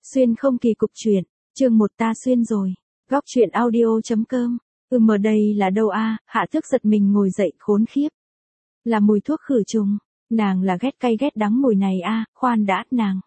Xuyên không kỳ cục truyện, chương 1 ta xuyên rồi. Góc truyện audio.com. Mà đây là đâu a? Hạ Thức giật mình ngồi dậy khốn khiếp. Là mùi thuốc khử trùng, nàng là ghét cay ghét đắng mùi này a, khoan đã, nàng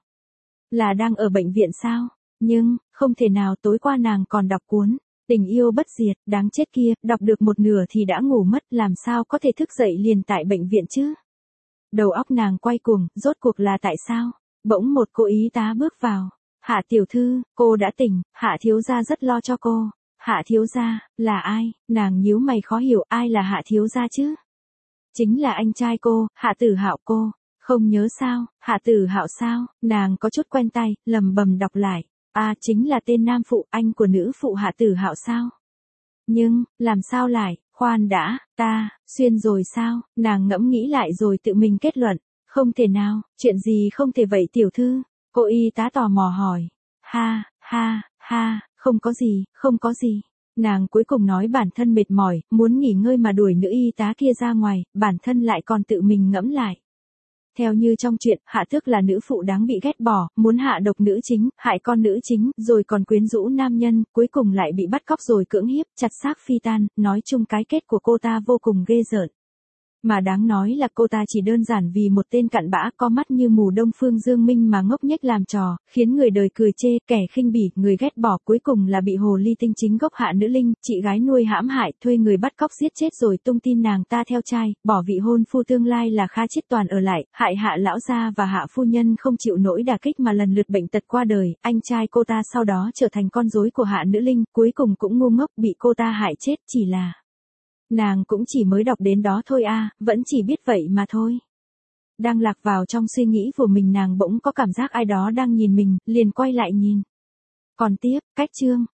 là đang ở bệnh viện sao? Nhưng, không thể nào, tối qua nàng còn đọc cuốn Tình yêu bất diệt, đáng chết kia, đọc được một nửa thì đã ngủ mất, làm sao có thể thức dậy liền tại bệnh viện chứ? Đầu óc nàng quay cuồng, rốt cuộc là tại sao? Bỗng một cô y tá bước vào. Hạ tiểu thư, cô đã tỉnh, Hạ thiếu gia rất lo cho cô. Hạ thiếu gia, là ai? Nàng nhíu mày khó hiểu, ai là Hạ thiếu gia chứ? Chính là anh trai cô, Hạ Tử Hạo cô. Không nhớ sao? Hạ Tử Hạo sao? Nàng có chút quen tay, lầm bầm đọc lại. À, chính là tên nam phụ, anh của nữ phụ Hạ Tử Hạo sao? Nhưng, làm sao lại, khoan đã, ta xuyên rồi sao? Nàng ngẫm nghĩ lại rồi tự mình kết luận. Không thể nào, chuyện gì không thể vậy tiểu thư? Cô y tá tò mò hỏi. Ha, ha, ha, không có gì, không có gì. Nàng cuối cùng nói bản thân mệt mỏi, muốn nghỉ ngơi mà đuổi nữ y tá kia ra ngoài, bản thân lại còn tự mình ngẫm lại. Theo như trong chuyện, Hạ Thức là nữ phụ đáng bị ghét bỏ, muốn hạ độc nữ chính, hại con nữ chính, rồi còn quyến rũ nam nhân, cuối cùng lại bị bắt cóc rồi cưỡng hiếp, chặt xác phi tan, nói chung cái kết của cô ta vô cùng ghê rợn. Mà đáng nói là cô ta chỉ đơn giản vì một tên cặn bã có mắt như mù Đông Phương Dương Minh mà ngốc nghếch làm trò, khiến người đời cười chê, kẻ khinh bỉ, người ghét bỏ, cuối cùng là bị hồ ly tinh chính gốc Hạ Nữ Linh, chị gái nuôi hãm hại, thuê người bắt cóc giết chết rồi tung tin nàng ta theo trai, bỏ vị hôn phu tương lai là Kha Chiết Toàn ở lại, hại Hạ lão gia và Hạ phu nhân không chịu nổi đả kích mà lần lượt bệnh tật qua đời, anh trai cô ta sau đó trở thành con rối của Hạ Nữ Linh, cuối cùng cũng ngu ngốc bị cô ta hại chết, chỉ là nàng cũng chỉ mới đọc đến đó thôi a, vẫn chỉ biết vậy mà thôi. Đang lạc vào trong suy nghĩ của mình, nàng bỗng có cảm giác ai đó đang nhìn mình, liền quay lại nhìn. Còn tiếp, cách chương.